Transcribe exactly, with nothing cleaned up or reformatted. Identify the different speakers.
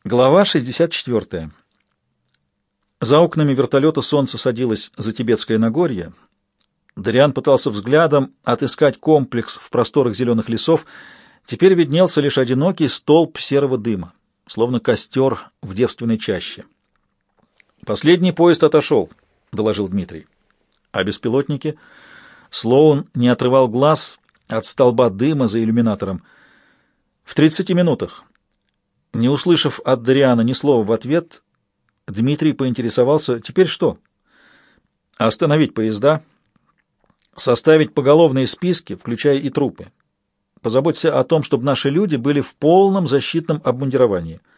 Speaker 1: Глава шестьдесят четвёртая. За окнами вертолета солнце садилось за Тибетское Нагорье. Дариан пытался взглядом отыскать комплекс в просторах зеленых лесов. Теперь виднелся лишь одинокий столб серого дыма, словно костер в девственной чаще. «Последний поезд отошел», — доложил Дмитрий. А беспилотники? Слоун не отрывал глаз от столба дыма за иллюминатором. «В тридцати минутах». Не услышав от Дариана ни слова в ответ, Дмитрий поинтересовался: «Теперь что?» «Остановить поезда, составить поголовные списки, включая и трупы. Позаботься о том, чтобы наши люди были в полном защитном обмундировании.